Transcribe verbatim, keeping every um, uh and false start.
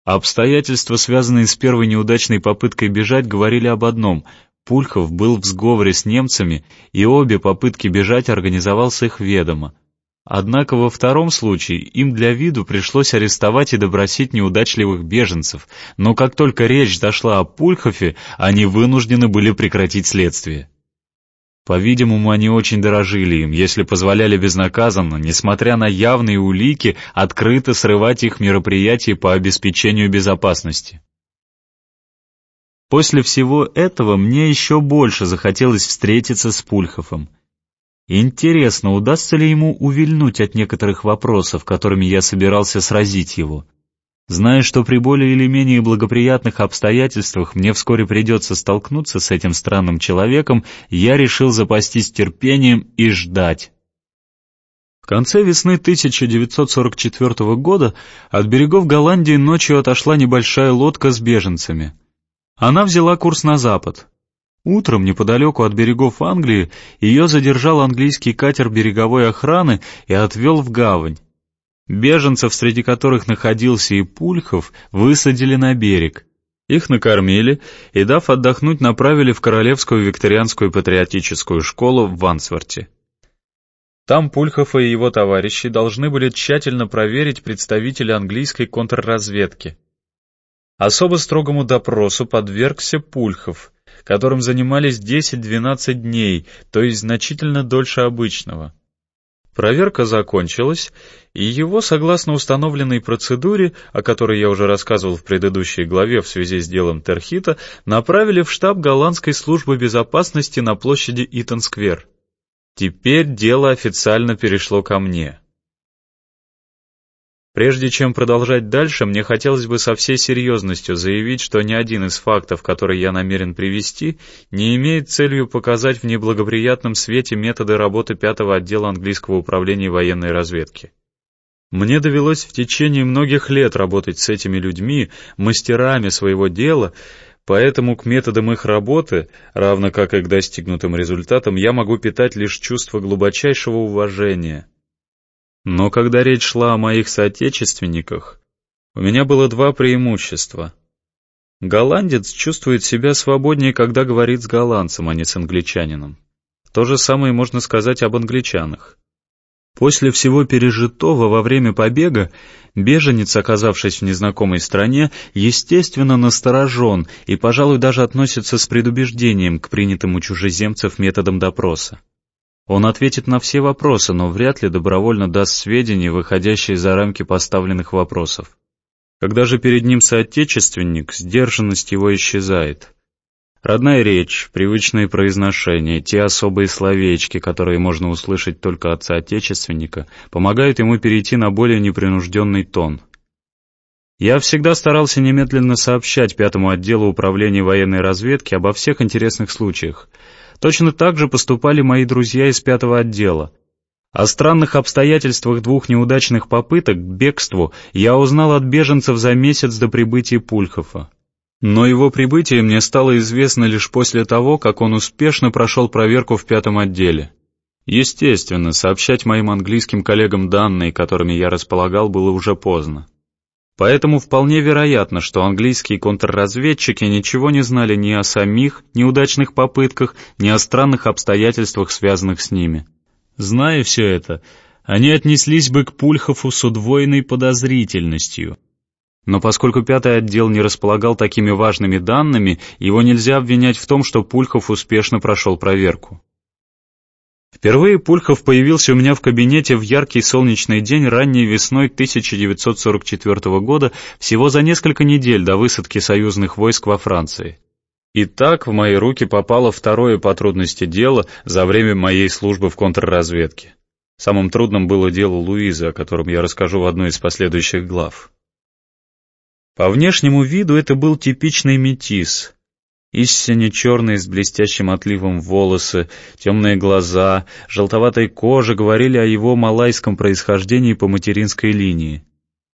Обстоятельства, связанные с первой неудачной попыткой бежать, говорили об одном: Пульхов был в сговоре с немцами, и обе попытки бежать организовал с их ведома. Однако во втором случае им для виду пришлось арестовать и допросить неудачливых беженцев, но как только речь зашла о Пульхове, они вынуждены были прекратить следствие. По-видимому, они очень дорожили им, если позволяли безнаказанно, несмотря на явные улики, открыто срывать их мероприятия по обеспечению безопасности. После всего этого мне еще больше захотелось встретиться с Пульховым. Интересно, удастся ли ему увильнуть от некоторых вопросов, которыми я собирался сразить его. Зная, что при более или менее благоприятных обстоятельствах мне вскоре придется столкнуться с этим странным человеком, я решил запастись терпением и ждать. В конце весны тысяча девятьсот сорок четвёртого года от берегов Голландии ночью отошла небольшая лодка с беженцами. Она взяла курс на запад. Утром, неподалеку от берегов Англии, ее задержал английский катер береговой охраны и отвел в гавань. Беженцев, среди которых находился и Пульхов, высадили на берег. Их накормили и, дав отдохнуть, направили в Королевскую викторианскую патриотическую школу в Вансворте. Там Пульхов и его товарищи должны были тщательно проверить представителя английской контрразведки. Особо строгому допросу подвергся Пульхов, которым занимались десять-двенадцать дней, то есть значительно дольше обычного. Проверка закончилась, и его, согласно установленной процедуре, о которой я уже рассказывал в предыдущей главе в связи с делом Терхита, направили в штаб голландской службы безопасности на площади Итон-сквер. Теперь дело официально перешло ко мне. Прежде чем продолжать дальше, мне хотелось бы со всей серьезностью заявить, что ни один из фактов, которые я намерен привести, не имеет целью показать в неблагоприятном свете методы работы пятого отдела английского управления военной разведки. Мне довелось в течение многих лет работать с этими людьми, мастерами своего дела, поэтому к методам их работы, равно как и к достигнутым результатам, я могу питать лишь чувство глубочайшего уважения. Но когда речь шла о моих соотечественниках, у меня было два преимущества. Голландец чувствует себя свободнее, когда говорит с голландцем, а не с англичанином. То же самое можно сказать об англичанах. После всего пережитого во время побега, беженец, оказавшись в незнакомой стране, естественно насторожен и, пожалуй, даже относится с предубеждением к принятым у чужеземцев методам допроса. Он ответит на все вопросы, но вряд ли добровольно даст сведения, выходящие за рамки поставленных вопросов. Когда же перед ним соотечественник, сдержанность его исчезает. Родная речь, привычные произношения, те особые словечки, которые можно услышать только от соотечественника, помогают ему перейти на более непринужденный тон. Я всегда старался немедленно сообщать пятому отделу управления военной разведки обо всех интересных случаях. Точно так же поступали мои друзья из пятого отдела. О странных обстоятельствах двух неудачных попыток к бегству я узнал от беженцев за месяц до прибытия Пульхова. Но его прибытие мне стало известно лишь после того, как он успешно прошел проверку в пятом отделе. Естественно, сообщать моим английским коллегам данные, которыми я располагал, было уже поздно. Поэтому вполне вероятно, что английские контрразведчики ничего не знали ни о самих неудачных попытках, ни о странных обстоятельствах, связанных с ними. Зная все это, они отнеслись бы к Пульхову с удвоенной подозрительностью. Но поскольку пятый отдел не располагал такими важными данными, его нельзя обвинять в том, что Пульхов успешно прошел проверку. Впервые Пульхов появился у меня в кабинете в яркий солнечный день ранней весной тысяча девятьсот сорок четвёртого года, всего за несколько недель до высадки союзных войск во Франции. И так в мои руки попало второе по трудности дело за время моей службы в контрразведке. Самым трудным было дело Луизы, о котором я расскажу в одной из последующих глав. По внешнему виду это был типичный метис. Истинно черные с блестящим отливом волосы, темные глаза, желтоватой кожа говорили о его малайском происхождении по материнской линии.